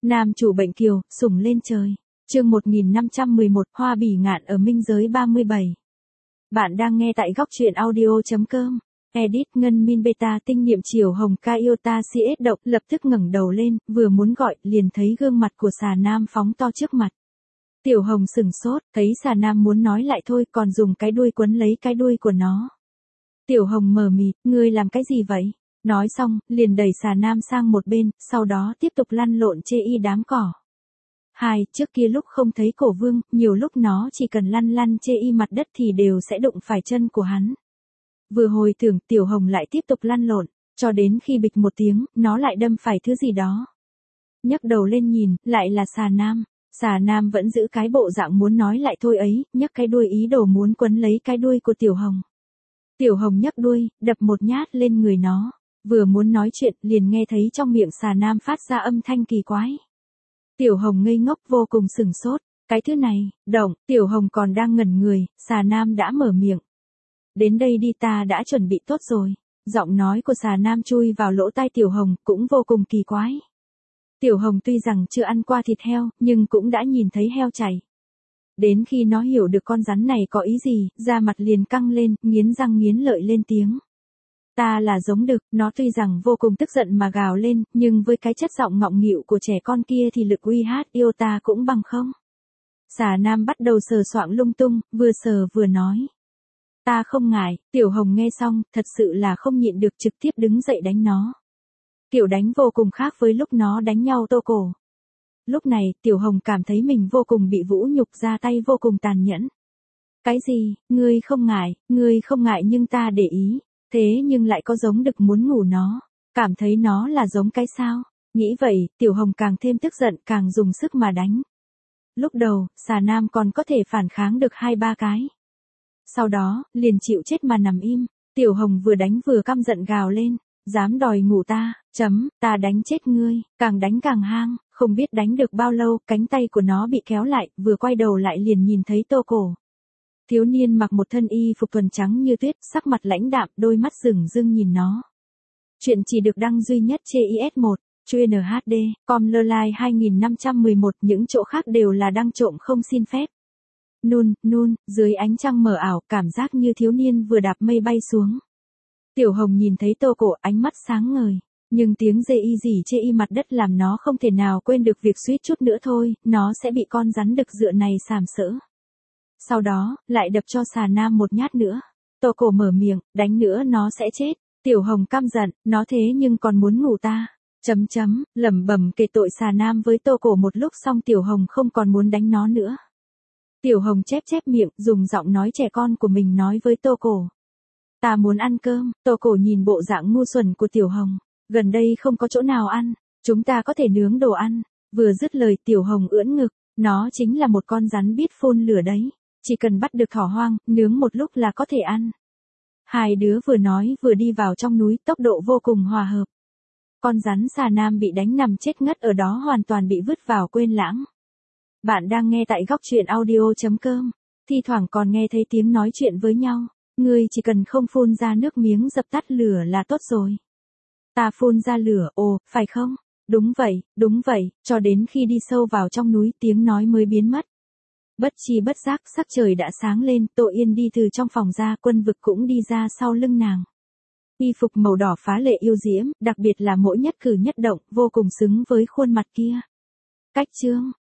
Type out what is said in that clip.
Nam chủ bệnh kiều, sủng lên trời. Chương 1511, Hoa bỉ ngạn ở minh giới 37. Bạn đang nghe tại góc truyện audio.com. Edit Ngân Min Beta tinh niệm chiều hồng ca iota CS động lập tức ngẩng đầu lên, vừa muốn gọi, liền thấy gương mặt của xà nam phóng to trước mặt. Tiểu hồng sừng sốt, thấy xà nam muốn nói lại thôi, còn dùng cái đuôi quấn lấy cái đuôi của nó. Tiểu hồng mờ mịt, ngươi làm cái gì vậy? Nói xong, liền đẩy xà nam sang một bên, sau đó tiếp tục lăn lộn chê y đám cỏ. Trước kia lúc không thấy cổ vương, nhiều lúc nó chỉ cần lăn lăn chê y mặt đất thì đều sẽ đụng phải chân của hắn. Vừa hồi tưởng, tiểu hồng lại tiếp tục lăn lộn, cho đến khi bịch một tiếng, nó lại đâm phải thứ gì đó. Nhấc đầu lên nhìn, lại là xà nam. Xà nam vẫn giữ cái bộ dạng muốn nói lại thôi ấy, nhấc cái đuôi ý đồ muốn quấn lấy cái đuôi của tiểu hồng. Tiểu hồng nhấc đuôi, đập một nhát lên người nó. Vừa muốn nói chuyện, liền nghe thấy trong miệng xà nam phát ra âm thanh kỳ quái. Tiểu hồng ngây ngốc vô cùng sửng sốt. Cái thứ này, động, tiểu hồng còn đang ngẩn người, xà nam đã mở miệng. Đến đây đi, ta đã chuẩn bị tốt rồi. Giọng nói của xà nam chui vào lỗ tai tiểu hồng, cũng vô cùng kỳ quái. Tiểu hồng tuy rằng chưa ăn qua thịt heo, nhưng cũng đã nhìn thấy heo chảy. Đến khi nó hiểu được con rắn này có ý gì, da mặt liền căng lên, nghiến răng nghiến lợi lên tiếng. Ta là giống đực, nó tuy rằng vô cùng tức giận mà gào lên, nhưng với cái chất giọng ngọng nghịu của trẻ con kia thì lực uy hát yêu ta cũng bằng không. Xà nam bắt đầu sờ soạng lung tung, vừa sờ vừa nói. Ta không ngại, tiểu hồng nghe xong, thật sự là không nhịn được trực tiếp đứng dậy đánh nó. Kiểu đánh vô cùng khác với lúc nó đánh nhau tô cổ. Lúc này, tiểu hồng cảm thấy mình vô cùng bị vũ nhục, ra tay vô cùng tàn nhẫn. Cái gì, ngươi không ngại nhưng ta để ý. Thế nhưng lại có giống đực muốn ngủ nó, cảm thấy nó là giống cái sao. Nghĩ vậy, tiểu hồng càng thêm tức giận, càng dùng sức mà đánh. Lúc đầu, xà nam còn có thể phản kháng được 2-3 cái. Sau đó, liền chịu chết mà nằm im. Tiểu hồng vừa đánh vừa căm giận gào lên. Dám đòi ngủ ta, ta đánh chết ngươi, càng đánh càng hang. Không biết đánh được bao lâu, cánh tay của nó bị kéo lại, vừa quay đầu lại liền nhìn thấy tô cổ. Thiếu niên mặc một thân y phục thuần trắng như tuyết, sắc mặt lãnh đạm, đôi mắt rừng rưng nhìn nó. Chuyện chỉ được đăng duy nhất trên IS1, chuyên HD, com lơ lai 2511, những chỗ khác đều là đăng trộm không xin phép. Dưới ánh trăng mờ ảo, cảm giác như thiếu niên vừa đạp mây bay xuống. Tiểu hồng nhìn thấy tô cổ, ánh mắt sáng ngời. Nhưng tiếng dê y rỉ chê y mặt đất làm nó không thể nào quên được việc suýt chút nữa thôi, nó sẽ bị con rắn đực dựa này sàm sỡ. Sau đó, lại đập cho xà nam một nhát nữa. Tô cổ mở miệng, đánh nữa nó sẽ chết. Tiểu hồng căm giận, nó thế nhưng còn muốn ngủ ta. Lẩm bẩm kể tội xà nam với tô cổ một lúc xong tiểu hồng không còn muốn đánh nó nữa. Tiểu hồng chép miệng, dùng giọng nói trẻ con của mình nói với tô cổ. Ta muốn ăn cơm. Tô cổ nhìn bộ dạng ngu xuẩn của tiểu hồng. Gần đây không có chỗ nào ăn. Chúng ta có thể nướng đồ ăn. Vừa dứt lời tiểu hồng ưỡn ngực. Nó chính là một con rắn biết phun lửa đấy. Chỉ cần bắt được thỏ hoang, nướng một lúc là có thể ăn. Hai đứa vừa nói vừa đi vào trong núi, tốc độ vô cùng hòa hợp. Con rắn xà nam bị đánh nằm chết ngất ở đó hoàn toàn bị vứt vào quên lãng. Bạn đang nghe tại góc truyện audio.com. Thi thoảng còn nghe thấy tiếng nói chuyện với nhau. Ngươi chỉ cần không phun ra nước miếng dập tắt lửa là tốt rồi. Ta phun ra lửa, ồ, phải không? Đúng vậy, cho đến khi đi sâu vào trong núi tiếng nói mới biến mất. Bất chi bất giác, sắc trời đã sáng lên, Tô Yên đi từ trong phòng ra, Quân Vực cũng đi ra sau lưng nàng. Y phục màu đỏ phá lệ yêu diễm, đặc biệt là mỗi nhất cử nhất động, vô cùng xứng với khuôn mặt kia. Cách chương